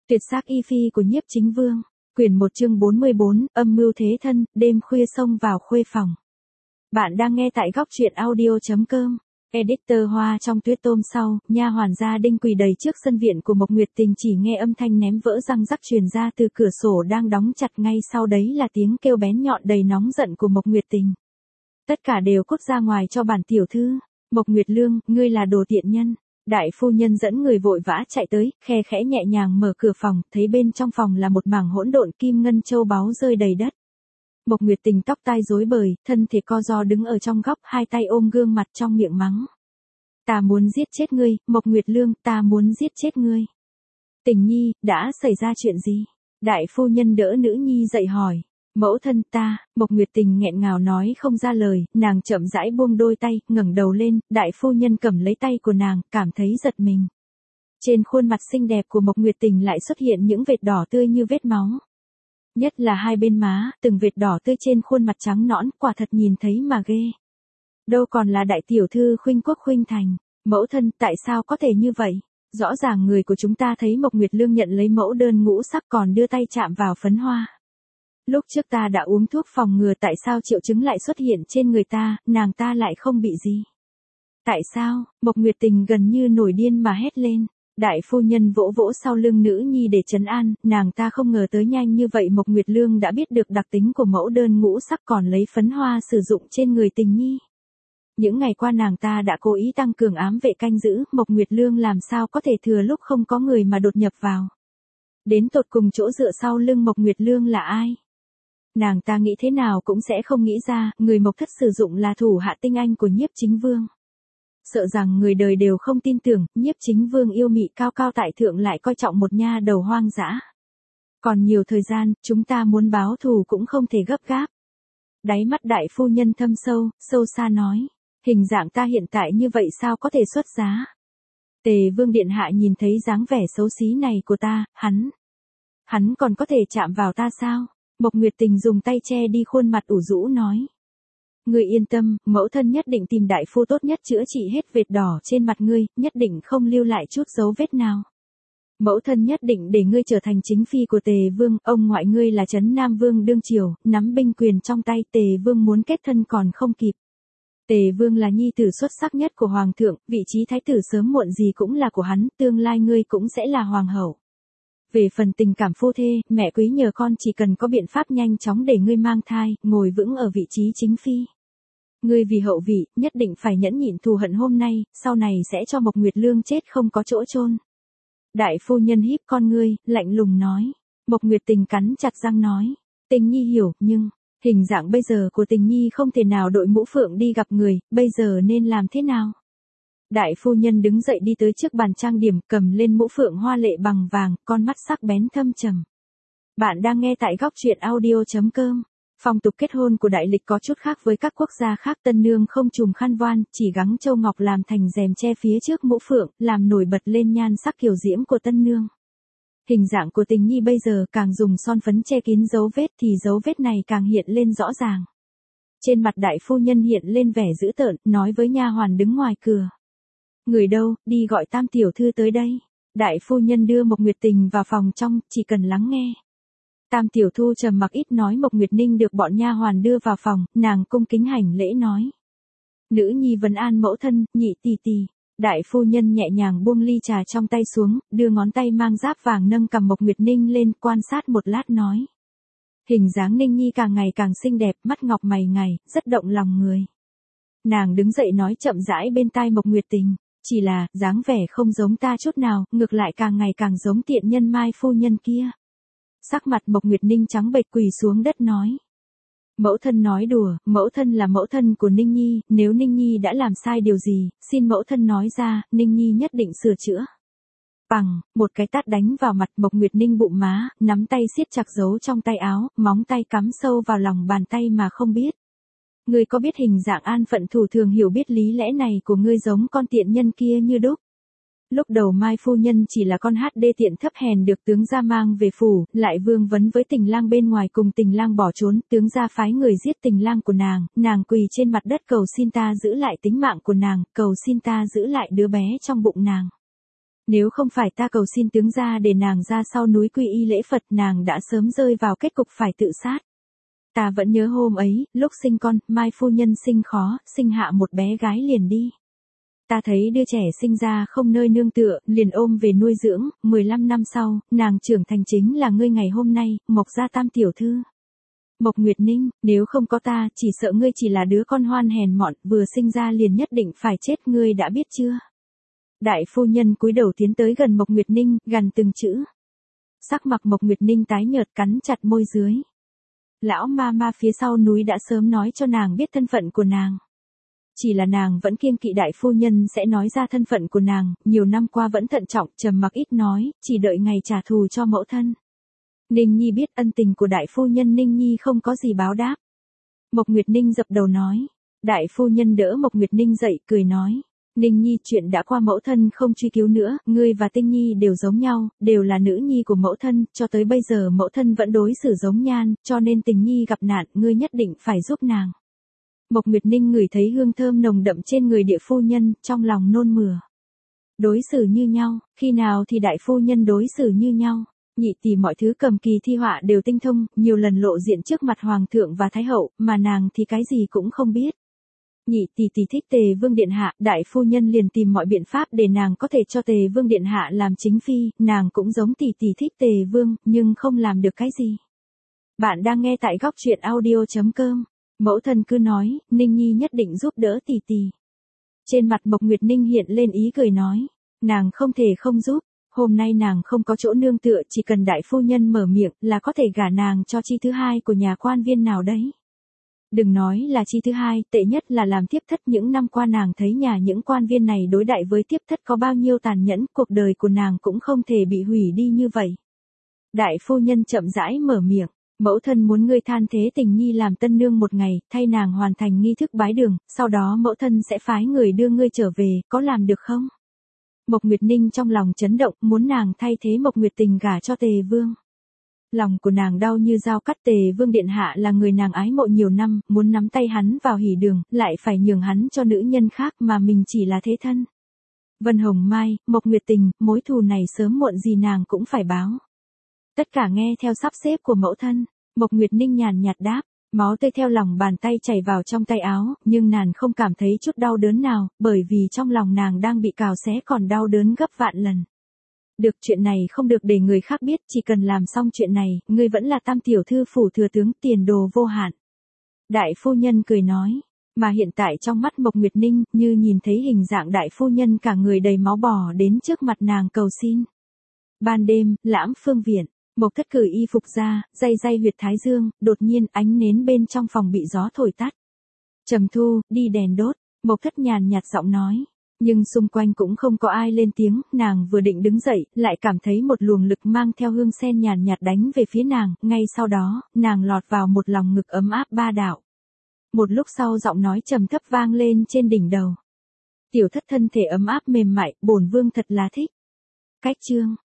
Tuyệt sắc y phi của Nhiếp Chính Vương. Quyển 1 chương 44, âm mưu thế thân, đêm khuya xông vào khuê phòng. Bạn đang nghe tại góc truyện audio.com. Editor Hoa trong tuyết tôm sau, nha hoàn gia đinh quỳ đầy trước sân viện của Mộc Nguyệt Tình, chỉ nghe âm thanh ném vỡ răng rắc truyền ra từ cửa sổ đang đóng chặt, ngay sau đấy là tiếng kêu bén nhọn đầy nóng giận của Mộc Nguyệt Tình. Tất cả đều cút ra ngoài cho bản tiểu thư. Mộc Nguyệt Lương, ngươi là đồ tiện nhân. Đại phu nhân dẫn người vội vã chạy tới, khe khẽ nhẹ nhàng mở cửa phòng, thấy bên trong phòng là một mảng hỗn độn kim ngân châu báu rơi đầy đất. Mộc Nguyệt Tình tóc tai rối bời, thân thể co ro đứng ở trong góc, hai tay ôm gương mặt trong miệng mắng. Ta muốn giết chết ngươi, Mộc Nguyệt Lương, ta muốn giết chết ngươi. Tình nhi, đã xảy ra chuyện gì? Đại phu nhân đỡ nữ nhi dậy hỏi. Mẫu thân ta, Mộc Nguyệt Tình nghẹn ngào nói không ra lời, nàng chậm rãi buông đôi tay, ngẩng đầu lên, đại phu nhân cầm lấy tay của nàng, cảm thấy giật mình. Trên khuôn mặt xinh đẹp của Mộc Nguyệt Tình lại xuất hiện những vệt đỏ tươi như vết máu. Nhất là hai bên má, từng vệt đỏ tươi trên khuôn mặt trắng nõn, quả thật nhìn thấy mà ghê. Đâu còn là đại tiểu thư Khuynh Quốc Khuynh Thành. Mẫu thân, tại sao có thể như vậy? Rõ ràng người của chúng ta thấy Mộc Nguyệt Lương nhận lấy mẫu đơn ngũ sắc còn đưa tay chạm vào phấn hoa. Lúc trước ta đã uống thuốc phòng ngừa, tại sao triệu chứng lại xuất hiện trên người ta, nàng ta lại không bị gì? Tại sao? Mộc Nguyệt Tình gần như nổi điên mà hét lên. Đại phu nhân vỗ vỗ sau lưng nữ nhi để trấn an, nàng ta không ngờ tới nhanh như vậy Mộc Nguyệt Lương đã biết được đặc tính của mẫu đơn ngũ sắc còn lấy phấn hoa sử dụng trên người Tình nhi. Những ngày qua nàng ta đã cố ý tăng cường ám vệ canh giữ, Mộc Nguyệt Lương làm sao có thể thừa lúc không có người mà đột nhập vào. Đến tột cùng chỗ dựa sau lưng Mộc Nguyệt Lương là ai? Nàng ta nghĩ thế nào cũng sẽ không nghĩ ra, người Mộc thất sử dụng là thủ hạ tinh anh của Nhiếp Chính Vương. Sợ rằng người đời đều không tin tưởng, Nhiếp Chính Vương yêu mị cao cao tại thượng lại coi trọng một nha đầu hoang dã. Còn nhiều thời gian, chúng ta muốn báo thù cũng không thể gấp gáp. Đáy mắt đại phu nhân thâm sâu, sâu xa nói, hình dạng ta hiện tại như vậy sao có thể xuất giá? Tề Vương điện hạ nhìn thấy dáng vẻ xấu xí này của ta, hắn còn có thể chạm vào ta sao? Mộc Nguyệt Tình dùng tay che đi khuôn mặt ủ rũ nói. Ngươi yên tâm, mẫu thân nhất định tìm đại phu tốt nhất chữa trị hết vệt đỏ trên mặt ngươi, nhất định không lưu lại chút dấu vết nào. Mẫu thân nhất định để ngươi trở thành chính phi của Tề Vương, ông ngoại ngươi là Trấn Nam Vương đương triều, nắm binh quyền trong tay, Tề Vương muốn kết thân còn không kịp. Tề Vương là nhi tử xuất sắc nhất của hoàng thượng, vị trí thái tử sớm muộn gì cũng là của hắn, tương lai ngươi cũng sẽ là hoàng hậu. Về phần tình cảm phu thê, mẹ quý nhờ con chỉ cần có biện pháp nhanh chóng để ngươi mang thai, ngồi vững ở vị trí chính phi. Ngươi vì hậu vị, nhất định phải nhẫn nhịn thù hận hôm nay, sau này sẽ cho Mộc Nguyệt Lương chết không có chỗ chôn. Đại phu nhân híp con ngươi, lạnh lùng nói. Mộc Nguyệt Tình cắn chặt răng nói. Tình nhi hiểu, nhưng, hình dạng bây giờ của Tình nhi không thể nào đội mũ phượng đi gặp người, bây giờ nên làm thế nào? Đại phu nhân đứng dậy đi tới trước bàn trang điểm, cầm lên mũ phượng hoa lệ bằng vàng, con mắt sắc bén thâm trầm. Bạn đang nghe tại góc truyện audio.com. Phong tục kết hôn của đại lịch có chút khác với các quốc gia khác, tân nương không trùm khăn voan, chỉ gắng châu ngọc làm thành rèm che phía trước mũ phượng, làm nổi bật lên nhan sắc kiều diễm của tân nương. Hình dạng của Tình nhi bây giờ càng dùng son phấn che kín dấu vết thì dấu vết này càng hiện lên rõ ràng. Trên mặt đại phu nhân hiện lên vẻ dữ tợn, nói với nha hoàn đứng ngoài cửa. Người đâu, đi gọi Tam tiểu thư tới đây. Đại phu nhân đưa Mộc Nguyệt Tình vào phòng trong, chỉ cần lắng nghe. Tam tiểu thư trầm mặc ít nói. Mộc Nguyệt Ninh được bọn nha hoàn đưa vào phòng, nàng cung kính hành lễ nói. Nữ nhi vấn an mẫu thân, nhị tỷ tỷ. Đại phu nhân nhẹ nhàng buông ly trà trong tay xuống, đưa ngón tay mang giáp vàng nâng cầm Mộc Nguyệt Ninh lên, quan sát một lát nói. Hình dáng Ninh nhi càng ngày càng xinh đẹp, mắt ngọc mày ngài, rất động lòng người. Nàng đứng dậy nói chậm rãi bên tai Mộc Nguyệt Tình. Chỉ là, dáng vẻ không giống ta chút nào, ngược lại càng ngày càng giống tiện nhân Mai phu nhân kia. Sắc mặt Mộc Nguyệt Ninh trắng bệch quỳ xuống đất nói. Mẫu thân nói đùa, mẫu thân là mẫu thân của Ninh nhi, nếu Ninh nhi đã làm sai điều gì, xin mẫu thân nói ra, Ninh nhi nhất định sửa chữa. Bằng, một cái tát đánh vào mặt Mộc Nguyệt Ninh bụng má, nắm tay siết chặt giấu trong tay áo, móng tay cắm sâu vào lòng bàn tay mà không biết. Ngươi có biết hình dạng an phận thủ thường hiểu biết lý lẽ này của ngươi giống con tiện nhân kia như đúc. Lúc đầu Mai phu nhân chỉ là con hát đê tiện thấp hèn được tướng gia mang về phủ, lại vương vấn với Tình lang bên ngoài cùng Tình lang bỏ trốn, tướng gia phái người giết Tình lang của nàng quỳ trên mặt đất cầu xin ta giữ lại tính mạng của nàng, cầu xin ta giữ lại đứa bé trong bụng nàng. Nếu không phải ta cầu xin tướng gia để nàng ra sau núi quy y lễ Phật, nàng đã sớm rơi vào kết cục phải tự sát. Ta vẫn nhớ hôm ấy, lúc sinh con, Mai phu nhân sinh khó, sinh hạ một bé gái liền đi. Ta thấy đứa trẻ sinh ra không nơi nương tựa, liền ôm về nuôi dưỡng, 15 năm sau, nàng trưởng thành chính là ngươi ngày hôm nay, Mộc gia tam tiểu thư. Mộc Nguyệt Ninh, nếu không có ta, chỉ sợ ngươi chỉ là đứa con hoan hèn mọn, vừa sinh ra liền nhất định phải chết, ngươi đã biết chưa? Đại phu nhân cúi đầu tiến tới gần Mộc Nguyệt Ninh, gằn từng chữ. Sắc mặt Mộc Nguyệt Ninh tái nhợt, cắn chặt môi dưới. Lão ma ma phía sau núi đã sớm nói cho nàng biết thân phận của nàng. Chỉ là nàng vẫn kiêng kỵ đại phu nhân sẽ nói ra thân phận của nàng, nhiều năm qua vẫn thận trọng, trầm mặc ít nói, chỉ đợi ngày trả thù cho mẫu thân. Ninh Nhi biết ân tình của đại phu nhân, Ninh Nhi không có gì báo đáp. Mộc Nguyệt Ninh dập đầu nói. Đại phu nhân đỡ Mộc Nguyệt Ninh dậy, cười nói. Ninh Nhi, chuyện đã qua, mẫu thân không truy cứu nữa, ngươi và Tinh Nhi đều giống nhau, đều là nữ nhi của mẫu thân, cho tới bây giờ mẫu thân vẫn đối xử giống nhan, cho nên Tình Nhi gặp nạn, ngươi nhất định phải giúp nàng. Mộc Nguyệt Ninh ngửi thấy hương thơm nồng đậm trên người địa phu nhân, trong lòng nôn mửa. Đối xử như nhau, khi nào thì đại phu nhân đối xử như nhau? Nhị tỷ mọi thứ cầm kỳ thi họa đều tinh thông, nhiều lần lộ diện trước mặt hoàng thượng và thái hậu, mà nàng thì cái gì cũng không biết. Nhị tỷ tỷ thích Tề Vương điện hạ, đại phu nhân liền tìm mọi biện pháp để nàng có thể cho Tề Vương điện hạ làm chính phi, nàng cũng giống tỷ tỷ thích Tề Vương, nhưng không làm được cái gì. Bạn đang nghe tại góc truyện audio.com. Mẫu thân cứ nói, Ninh Nhi nhất định giúp đỡ tỷ tỷ. Trên mặt Mộc Nguyệt Ninh hiện lên ý cười nói, nàng không thể không giúp. Hôm nay nàng không có chỗ nương tựa, chỉ cần đại phu nhân mở miệng là có thể gả nàng cho chi thứ hai của nhà quan viên nào đấy. Đừng nói là chi thứ hai, tệ nhất là làm tiếp thất. Những năm qua nàng thấy nhà những quan viên này đối đãi với tiếp thất có bao nhiêu tàn nhẫn, cuộc đời của nàng cũng không thể bị hủy đi như vậy. Đại phu nhân chậm rãi mở miệng, mẫu thân muốn ngươi than thế Tình Nhi làm tân nương một ngày, thay nàng hoàn thành nghi thức bái đường, sau đó mẫu thân sẽ phái người đưa ngươi trở về, có làm được không? Mộc Nguyệt Ninh trong lòng chấn động, muốn nàng thay thế Mộc Nguyệt Tình gả cho Tề Vương. Lòng của nàng đau như dao cắt. Tề Vương điện hạ là người nàng ái mộ nhiều năm, muốn nắm tay hắn vào hỉ đường, lại phải nhường hắn cho nữ nhân khác mà mình chỉ là thế thân. Vân Hồng Mai, Mộc Nguyệt Tình, mối thù này sớm muộn gì nàng cũng phải báo. Tất cả nghe theo sắp xếp của mẫu thân. Mộc Nguyệt Ninh nhàn nhạt đáp. Máu tươi theo lòng bàn tay chảy vào trong tay áo, nhưng nàng không cảm thấy chút đau đớn nào, bởi vì trong lòng nàng đang bị cào xé còn đau đớn gấp vạn lần. Được, chuyện này không được để người khác biết, chỉ cần làm xong chuyện này, ngươi vẫn là tam tiểu thư phủ thừa tướng, tiền đồ vô hạn. Đại phu nhân cười nói, mà hiện tại trong mắt Mộc Nguyệt Ninh, như nhìn thấy hình dạng đại phu nhân cả người đầy máu bò đến trước mặt nàng cầu xin. Ban đêm, Lãm Phương viện. Mộc Thất cởi y phục ra, day huyệt thái dương, đột nhiên ánh nến bên trong phòng bị gió thổi tắt. Trầm Thu, đi đèn đốt, Mộc Thất nhàn nhạt giọng nói. Nhưng xung quanh cũng không có ai lên tiếng, nàng vừa định đứng dậy, lại cảm thấy một luồng lực mang theo hương sen nhàn nhạt đánh về phía nàng, ngay sau đó, nàng lọt vào một lòng ngực ấm áp ba đạo. Một lúc sau giọng nói trầm thấp vang lên trên đỉnh đầu. Tiểu Thất thân thể ấm áp mềm mại, bổn vương thật là thích. Cách chương